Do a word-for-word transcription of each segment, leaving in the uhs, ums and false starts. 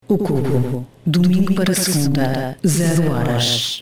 O Cubo, domingo para segunda, zero horas.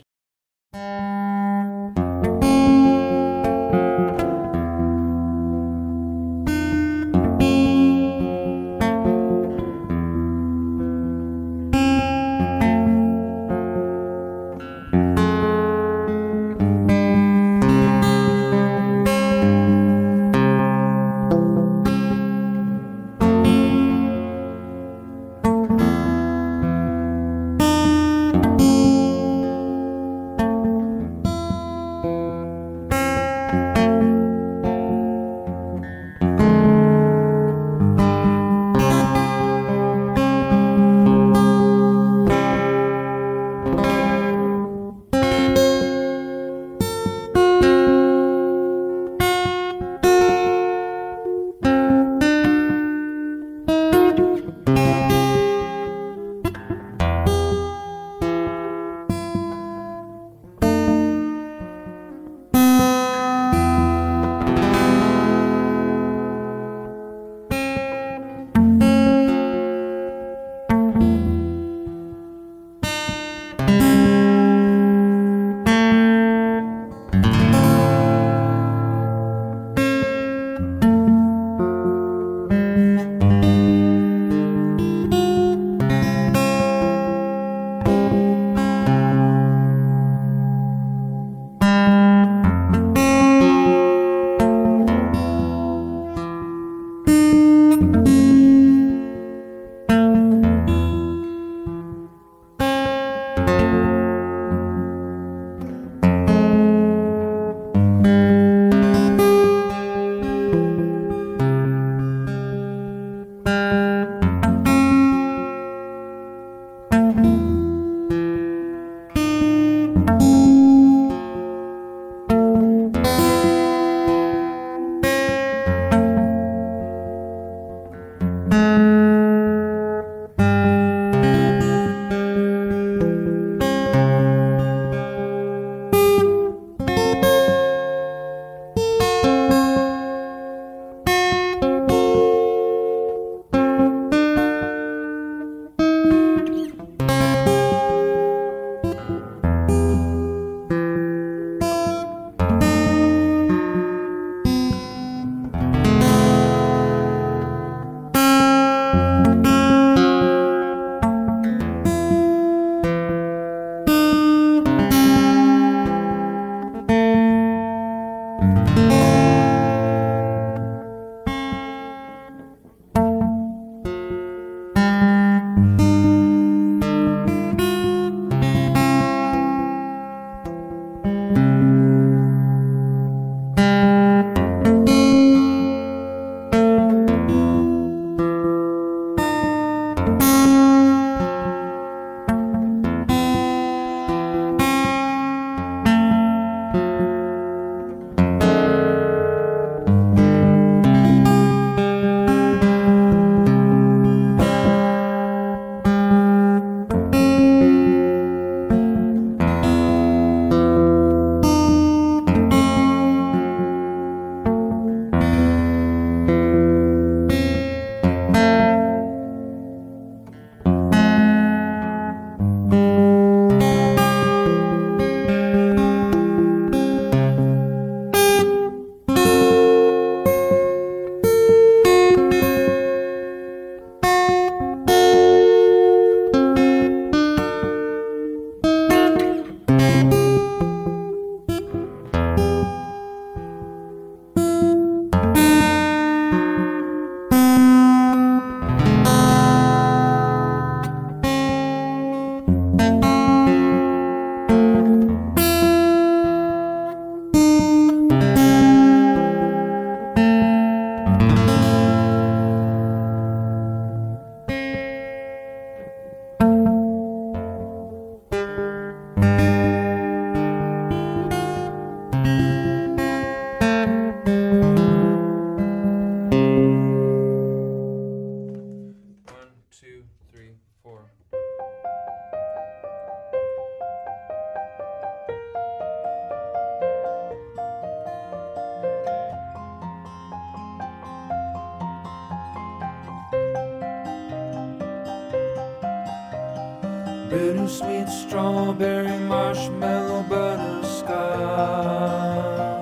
Bittersweet strawberry marshmallow butterscotch,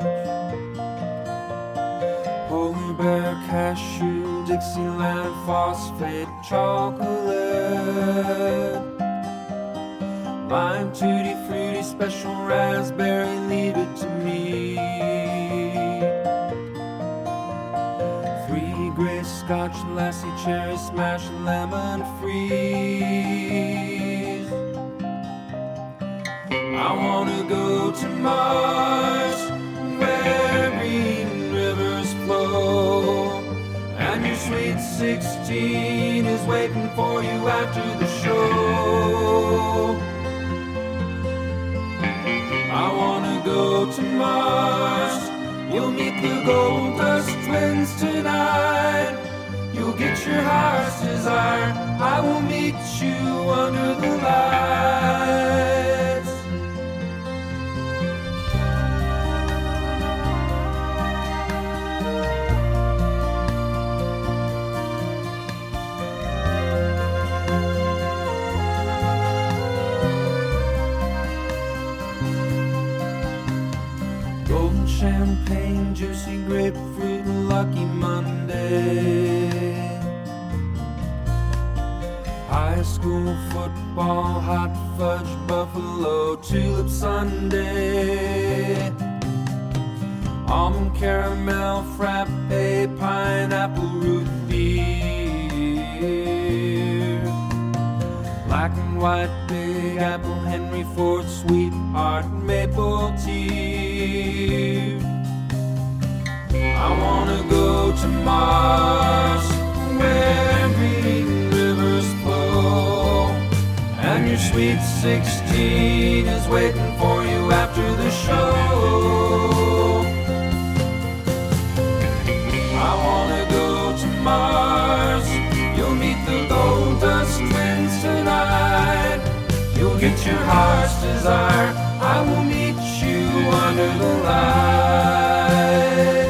polar bear cashew Dixieland phosphate chocolate, lime tutti frutti special raspberry, leave it to me. Three gray scotch lassie cherry smash lemon freeze. I wanna go to Mars where green rivers flow, and your sweet sixteen is waiting for you after the show. I wanna go to Mars. You'll meet the Gold Dust Twins tonight. You'll get your heart's desire. I will meet you under the lights. Champagne, juicy grapefruit, lucky Monday. High school football, hot fudge, buffalo, tulip sundae. Almond caramel, frappe, pineapple, root beer. Black and white, big apple, Henry Ford, sweetheart, maple tea. I wanna go to Mars where green rivers flow, and your sweet sixteen is waiting for you after the show. I wanna go to Mars. You'll meet the Gold Dust Twins tonight. You'll get your heart's desire. I will meet you under the lights.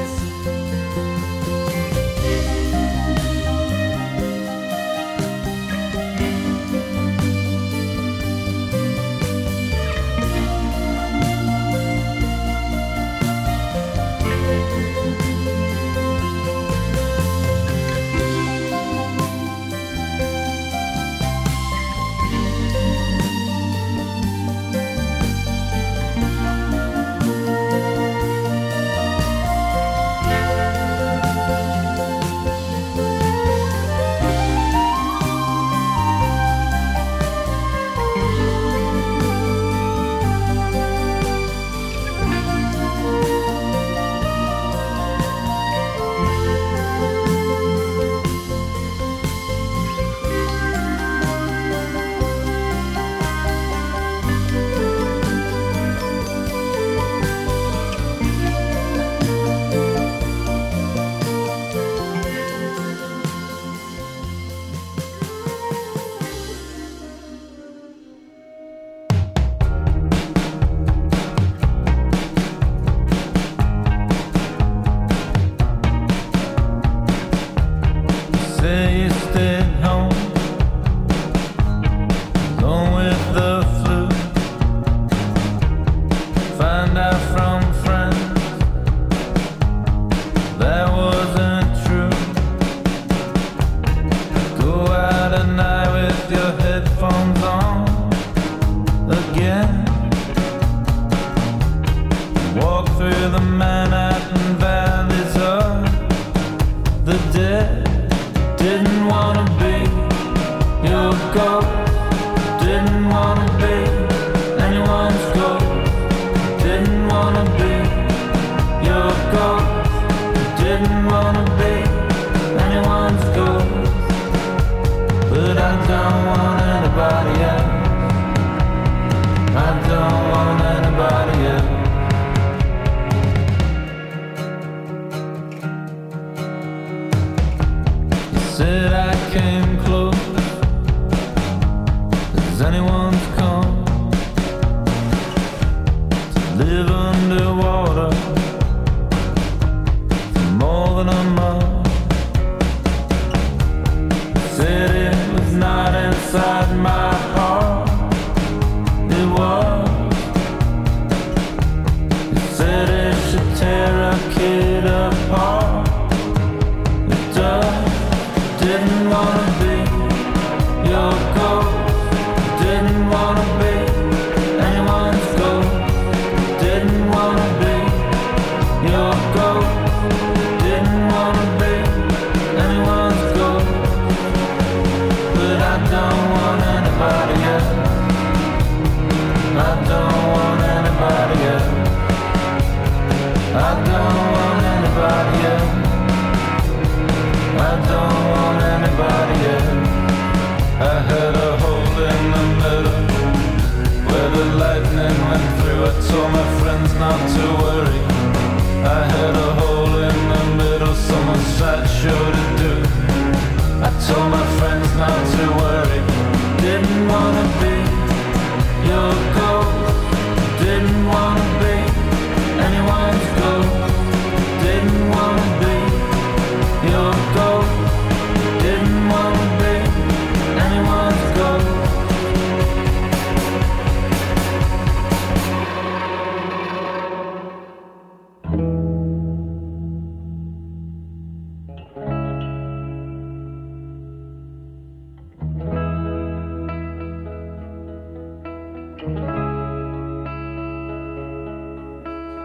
Said it was not inside my heart.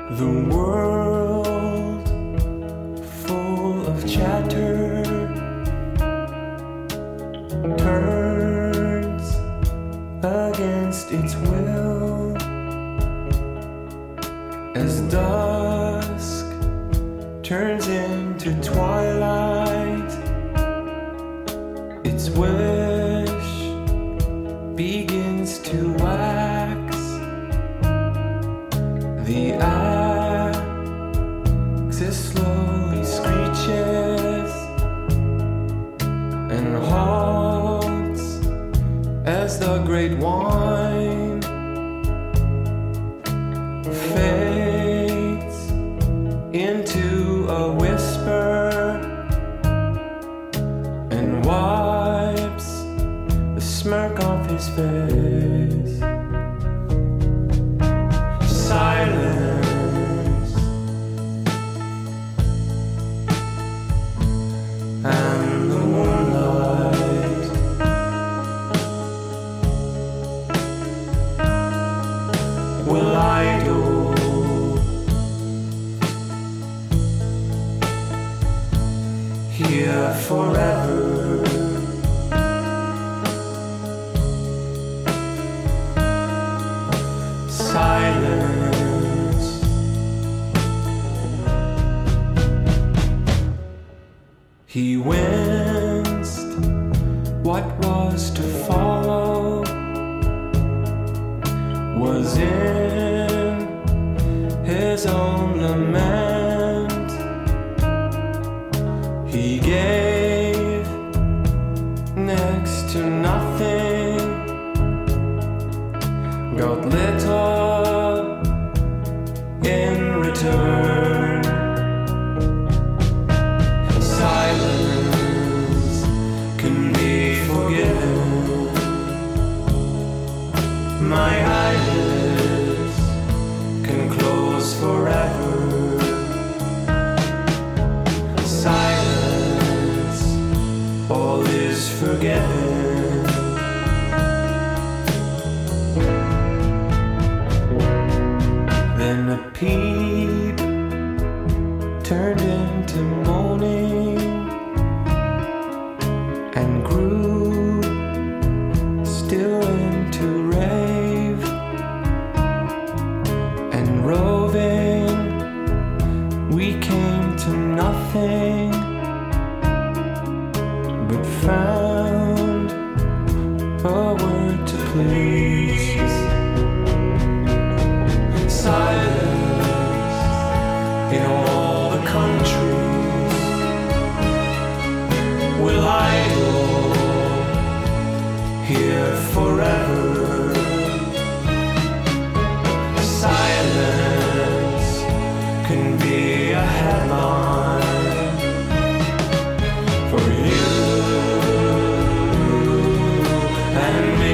The world full of chatter turns against its will as dusk turns into twilight. Its wish begins to wax. The axis slowly screeches and halts as the great wine fades into a whisper and wipes the smirk off his face. Silence and the moonlight will idle here forever. Silence. He winced. What was to follow was in his own lament. He gave next to nothing, got little in return. Silence can be forgiven. My eyelids can close forever. Silence, all is forgiven. Then a peep turned into moaning and grew still into rave, and roving we came to nothing, but found a word to please. Silence in all the countries will idle here forever. Silence can be a headline for you and me.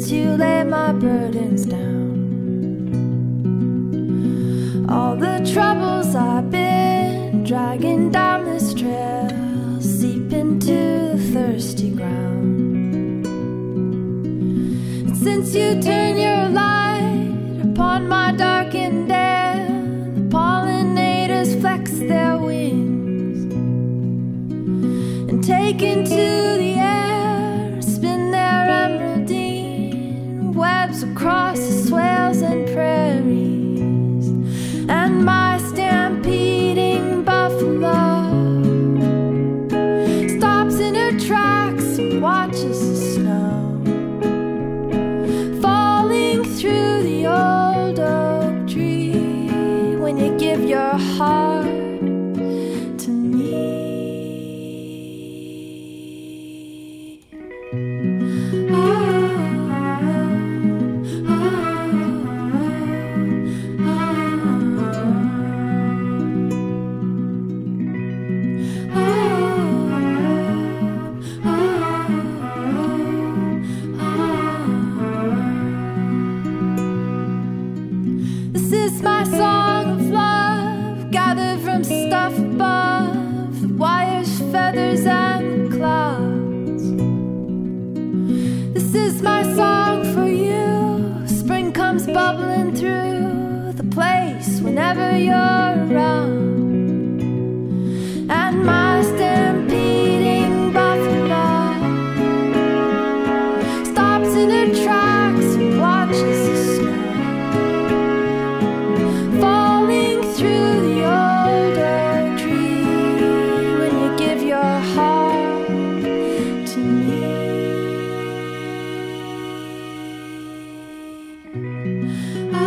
since you laid my burdens down. All the troubles I've been dragging down this trail seep into the thirsty ground. And since you turned your light upon my darkened air, the pollinators flex their wings and take into the air, spin their emeraldine webs across the swales and prairies. And my stampeding buffalo stops in her tracks and watches the snow falling through the old oak tree when you give your heart to me. This is my song of love, gathered from stuff above, the wires, feathers, and the clouds. This is my song for you. Spring comes bubbling through the place whenever you're around. And my stampeding buffalo stops in her tracks and watches the snow falling through the old oak tree when you give your heart to me. Oh,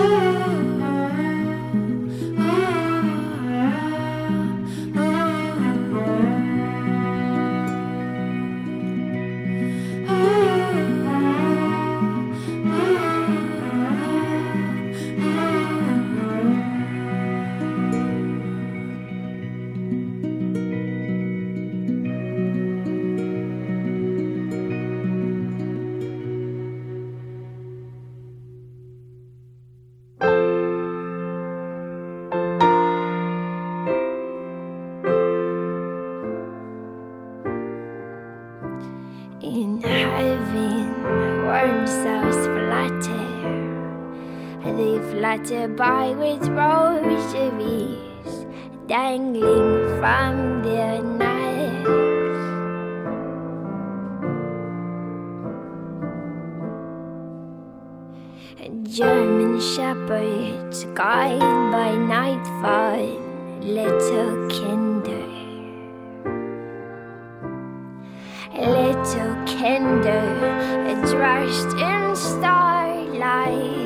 oh, oh, in heaven, worms so flutter. They flutter by with rosaries dangling from their necks. German shepherds guide by nightfall little kinder. Little kinder, dressed in starlight.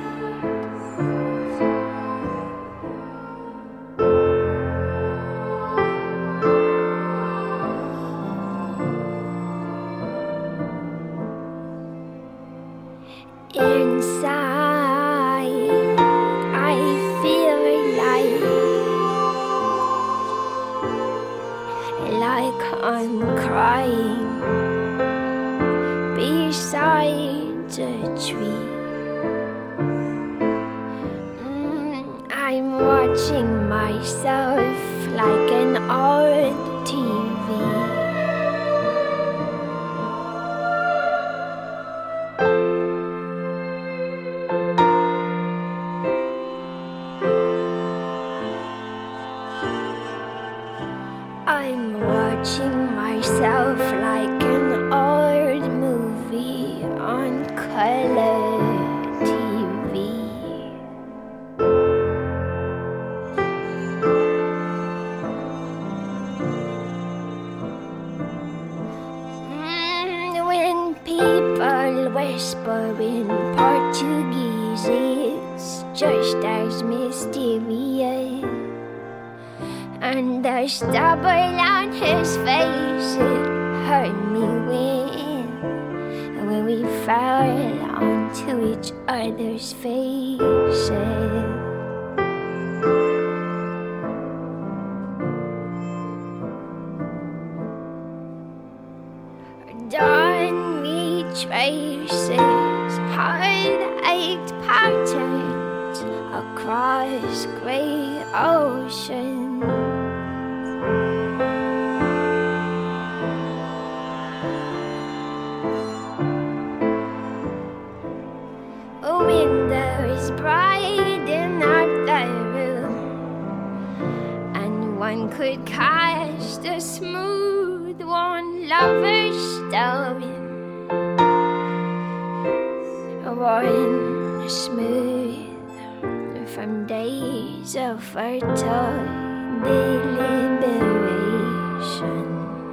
Inside, I feel like, like I'm crying beside a tree. Mm, I'm watching myself like an old T V. I'm watching myself like an old movie on color T V. Mm, when people whisper in Portuguese, it's just as mysterious. And the stubble on his face, it hurt me when, when we fell onto each other's faces. Dawn meets faces, heart-ached patterns across grey ocean. A window is bright enough the room, and one could cast a smooth one lover's story. One smooth from days of fertile deliberation.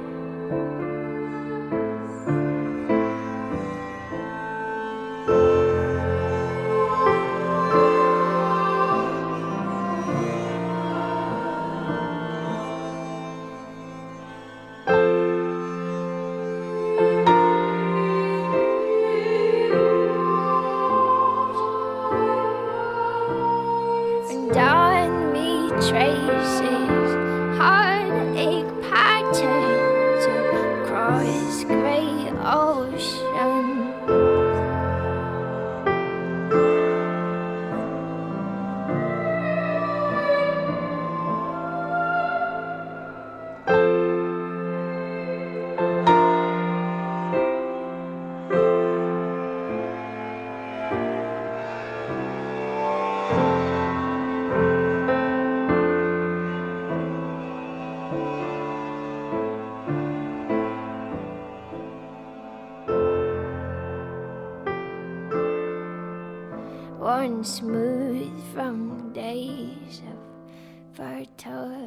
One smooth from days of fertile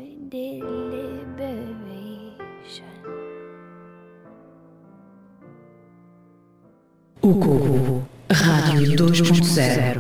deliberation. O Cubo, Rádio dois ponto zero.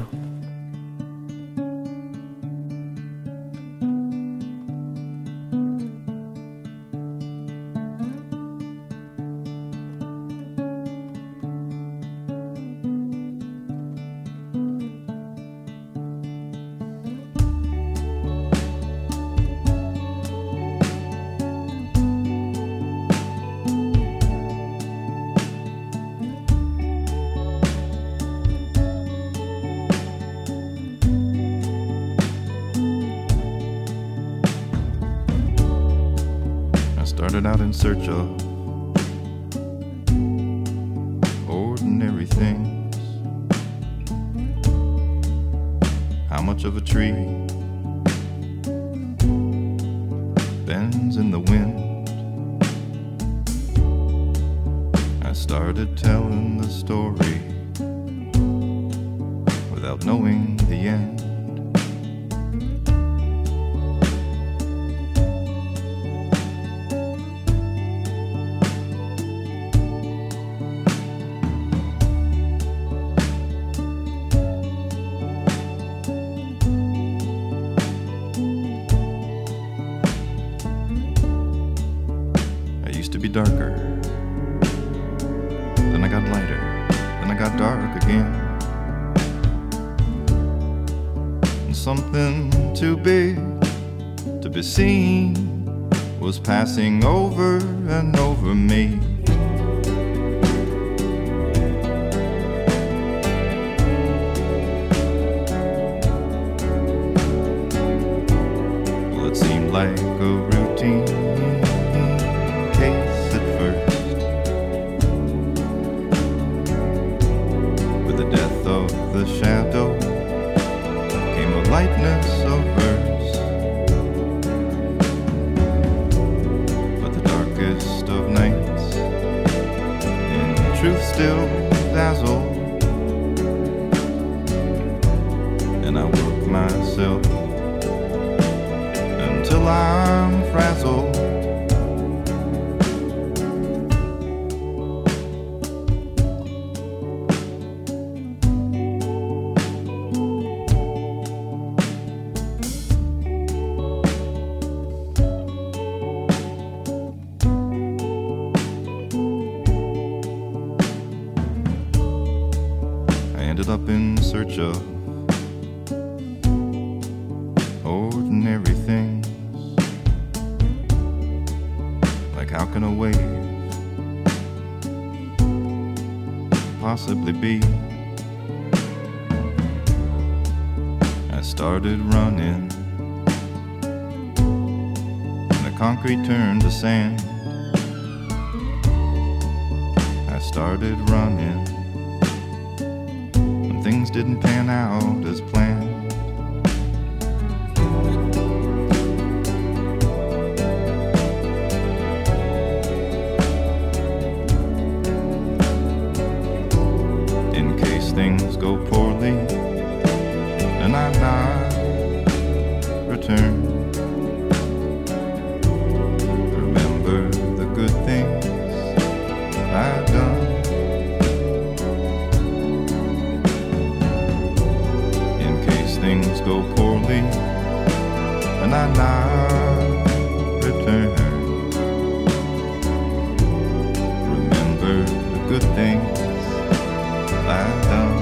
Started out in search of ordinary things. How much of a tree bends in the wind? I started telling the story without knowing the end. Darker, then I got lighter, then I got dark again. And something too big to be seen was passing over and over me. Well, it seemed like a routine case. The shadow came a lightness of verse, but the darkest of nights in truth still dazzle, and I work myself until I'm frazzled. Up in search of ordinary things. Like how can a wave possibly be started running, and the concrete turned to sand. I started running when things didn't pan out as planned. In case things go poorly and I'm not returned, remember the good things I've done. In case things go poorly and I'm not returned, remember the good things I've done.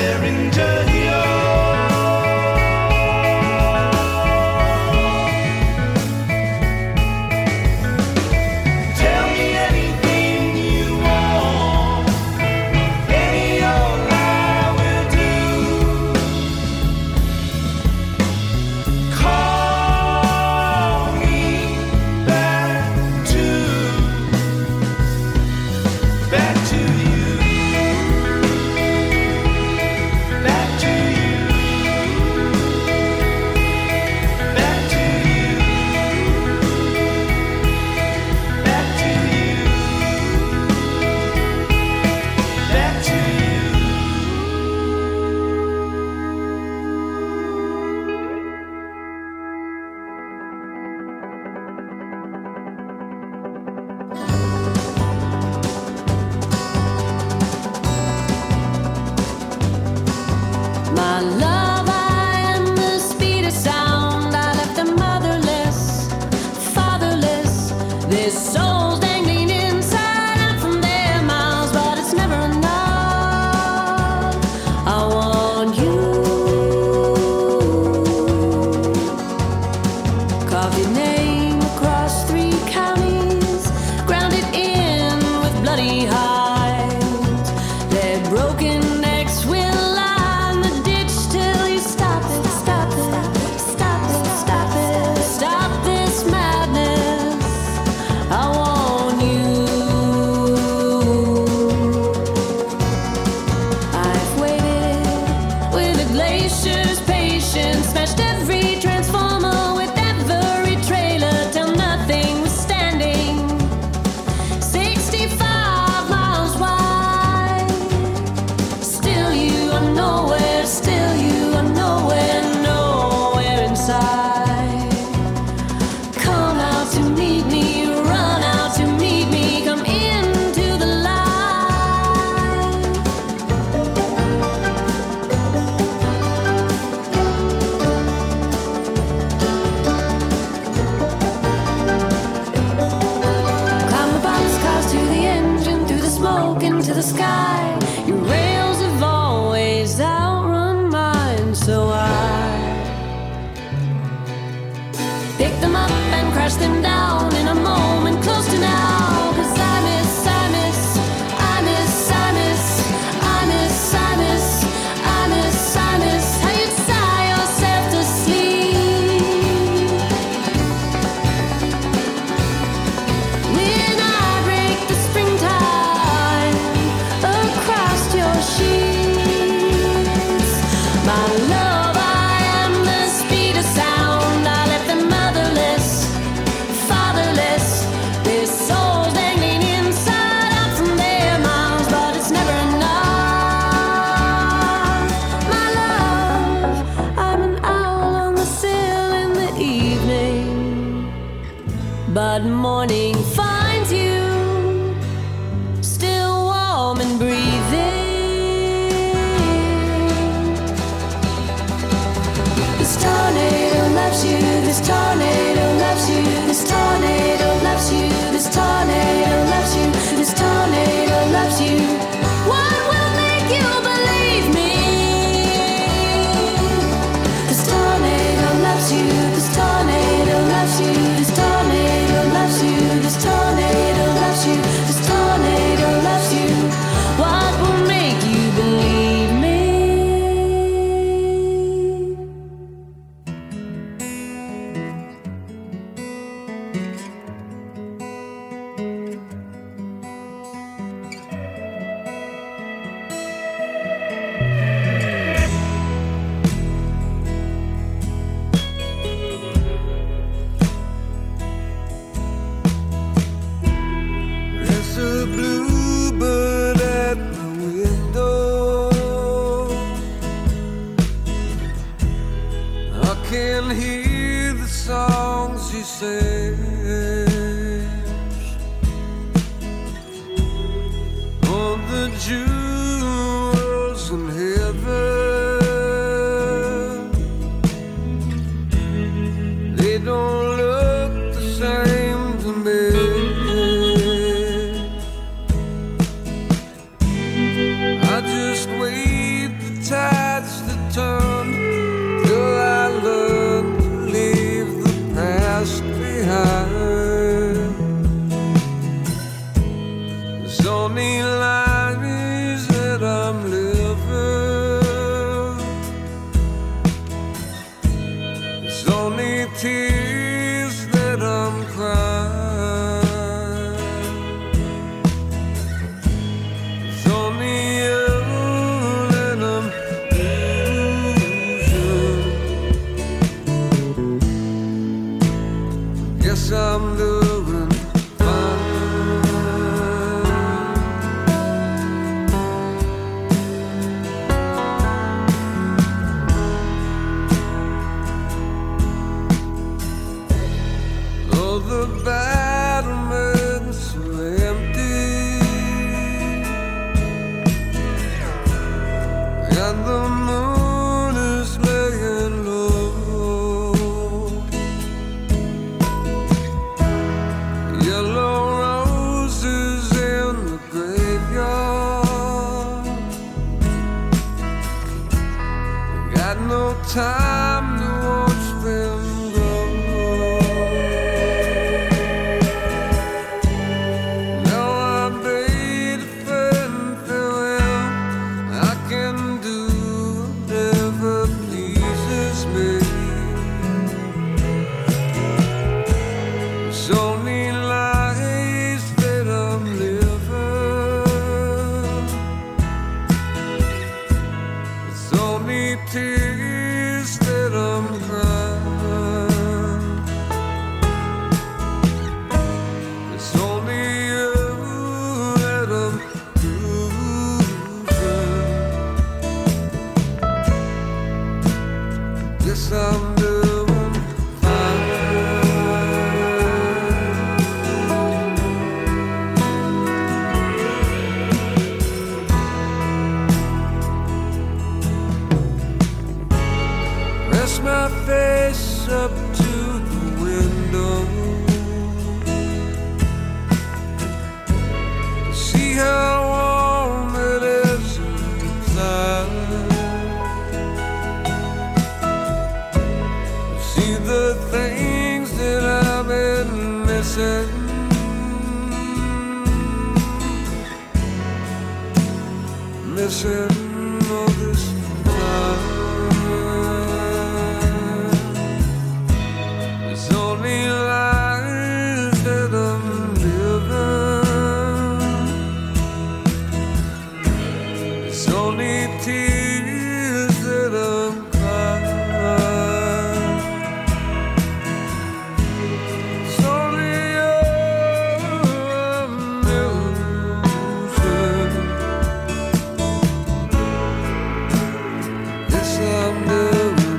but morning finds you still warm and breathing. This tornado loves you, this tornado loves you, this tornado loves you, this tornado loves you, this tornado loves you. What will make you believe me? This tornado loves you, this tornado loves you, this tornado loves you, this and the moon is laying low. Yellow roses in the graveyard. Got no time to watch them go. Now I bade a fading farewell. I can do whatever pleases me. It's only lies that I'm living. It's only tears that I'm crying. It's only you that I'm losing. Yes, I'm doing fine. Press my face up to the window to see how warm it is inside. See the things that I've been missing. Missing all this time. It's only lies that I'm living. It's only tears that I'm crying. It's only you I'm losing. Yes, I'm doing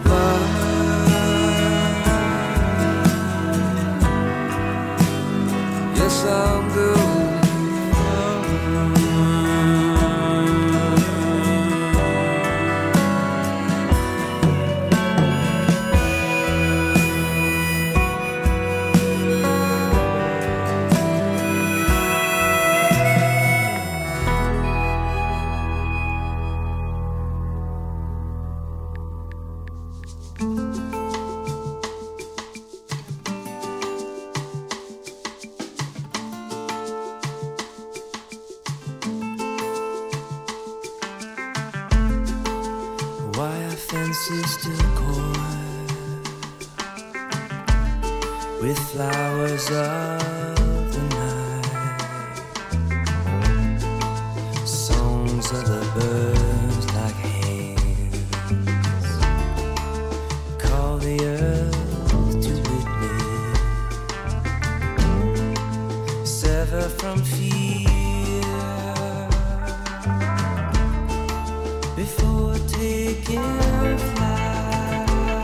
fine. Yes, I'm doing Wire fences still coy with flowers of the night. Songs of the birds like hands call the earth to witness. Sever from fear before taking flight.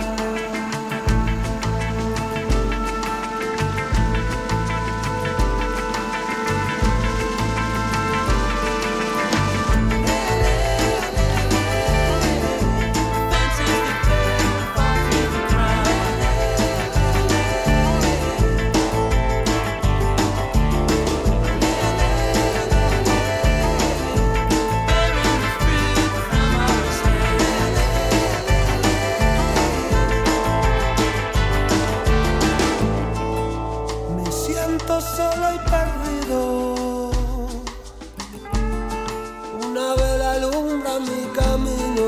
Me siento solo y perdido. Una vela alumbra mi camino,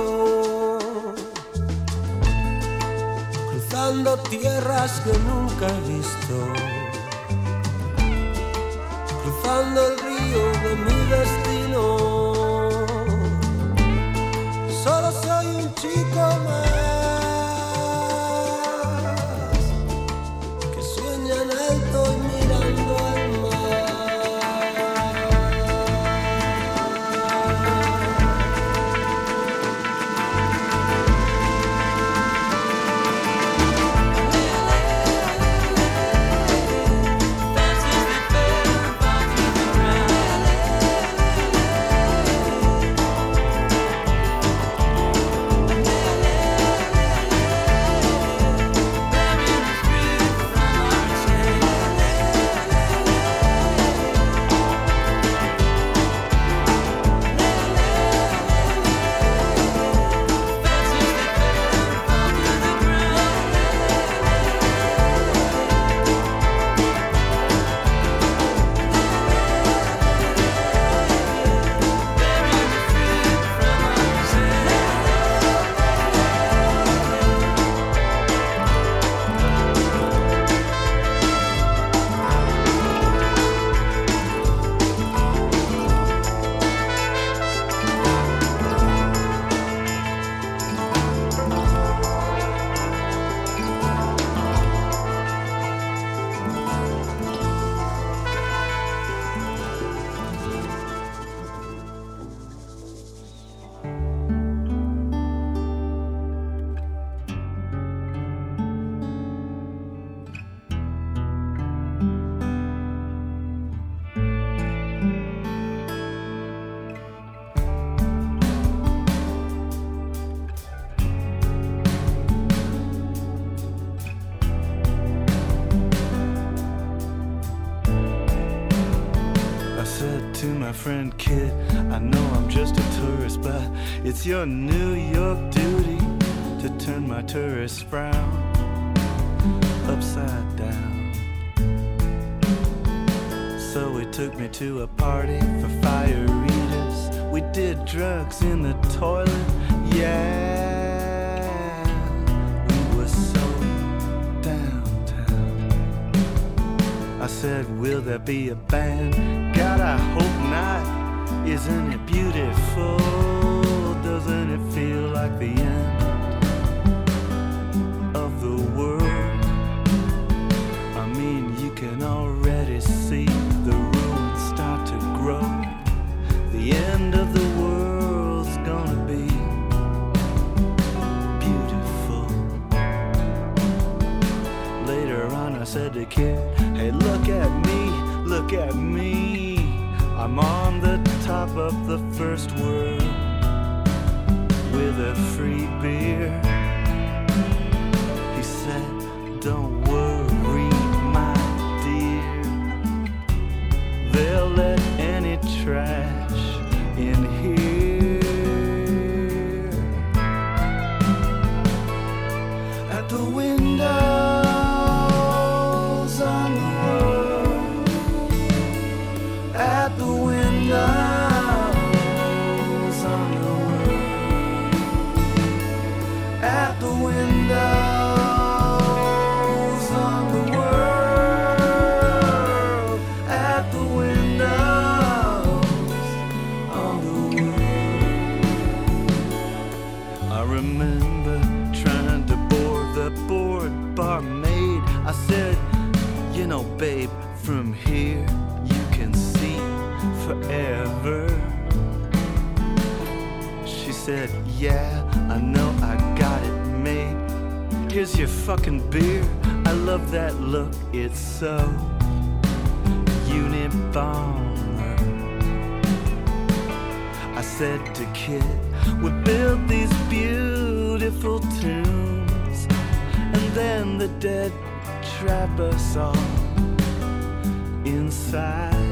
cruzando tierras que nunca he visto, cruzando el río de mi destino. Solo soy un chico más que sueña en alto y mirando al mar. friend Kid. I know I'm just a tourist, but it's your New York duty to turn my tourist frown upside down. So he took me to a party for fire eaters. We did drugs in the toilet, yeah. We were so downtown. I said, will there be a band? God, I hope not. Isn't it beautiful? Doesn't it feel like the end of the world? I mean, you can already see the ruins start to grow. The end of the world's gonna be beautiful. Later on I said to Kid, hey, look at me, look at me. I'm on the top of the first world with a free beer. He said, don't worry, my dear. They'll let any trash in here. At the windows on the world, at the windows on the world, at the windows on the world, at the windows on the world. I remember trying to board the board barmaid. I said, you know, babe, from here you can see forever. She said, yeah, I know, I got it made. Here's your fucking beer. I love that look, it's so Unabomber. I said to Kid, we built these beautiful tunes, and then the dead trap us all inside.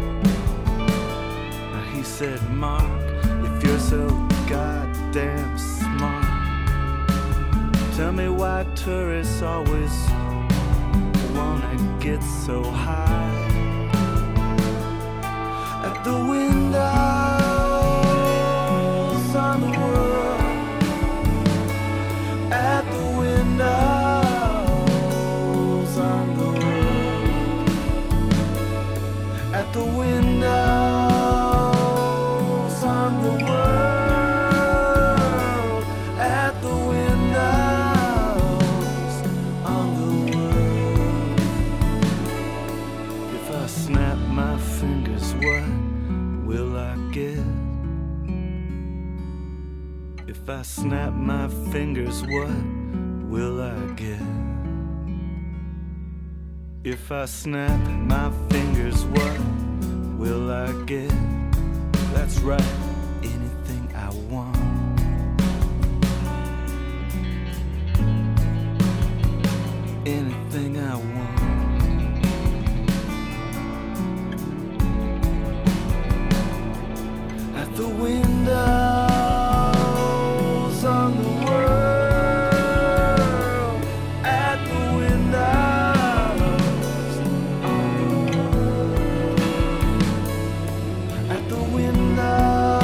He said, Mark, if you're so goddamn smart, tell me why tourists always wanna get so high. At the windows on the world, at the windows on the world, at the windows on the world, at the windows on the world. If I snap my fingers, what will I get? If I snap my fingers, what will I get? If I snap my fingers, what will I get? That's right, anything I want. Anything I want. At the windows on the world, at the windows on the world, at the windows.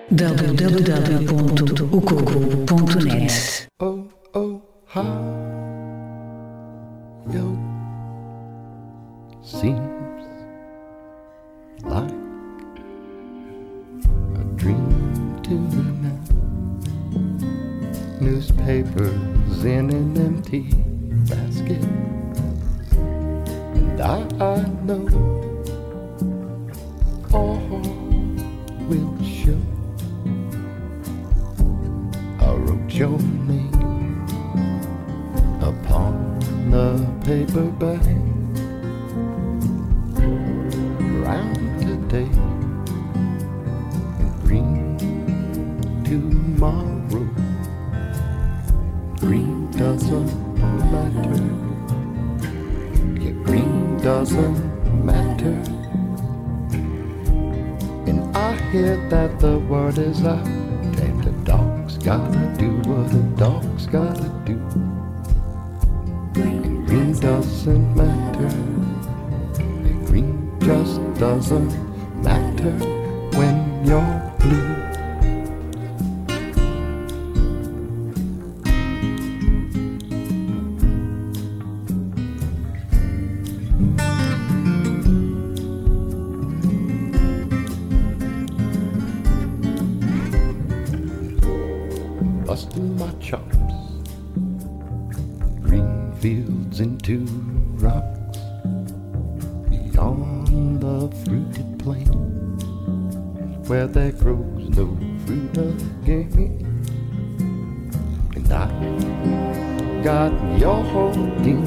w w w ponto o coco ponto net. Oh, oh, how yo seems like a dream to me now. Newspapers in an empty basket, and I, I know all will show. I wrote your name upon a paper bag. Round today, green tomorrow. Green doesn't matter. Yeah, green doesn't matter. And I hear that the word is out, and the dog's gotta do what a dog's gotta do. And green doesn't matter. And green just doesn't matter when you're blue. Busting my chops, green fields into rocks, beyond the fruited plain, where there grows no fruit again. And I got your holding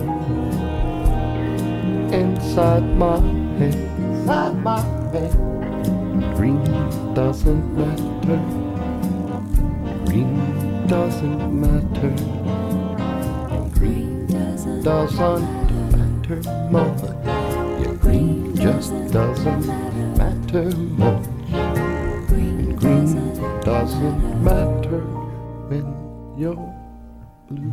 inside my head, inside my head. Green doesn't matter. Green doesn't matter. Green doesn't matter much. Yeah, green just doesn't matter much. And green doesn't matter when you're blue.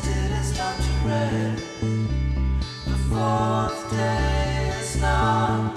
The fourth day is not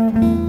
Thank you.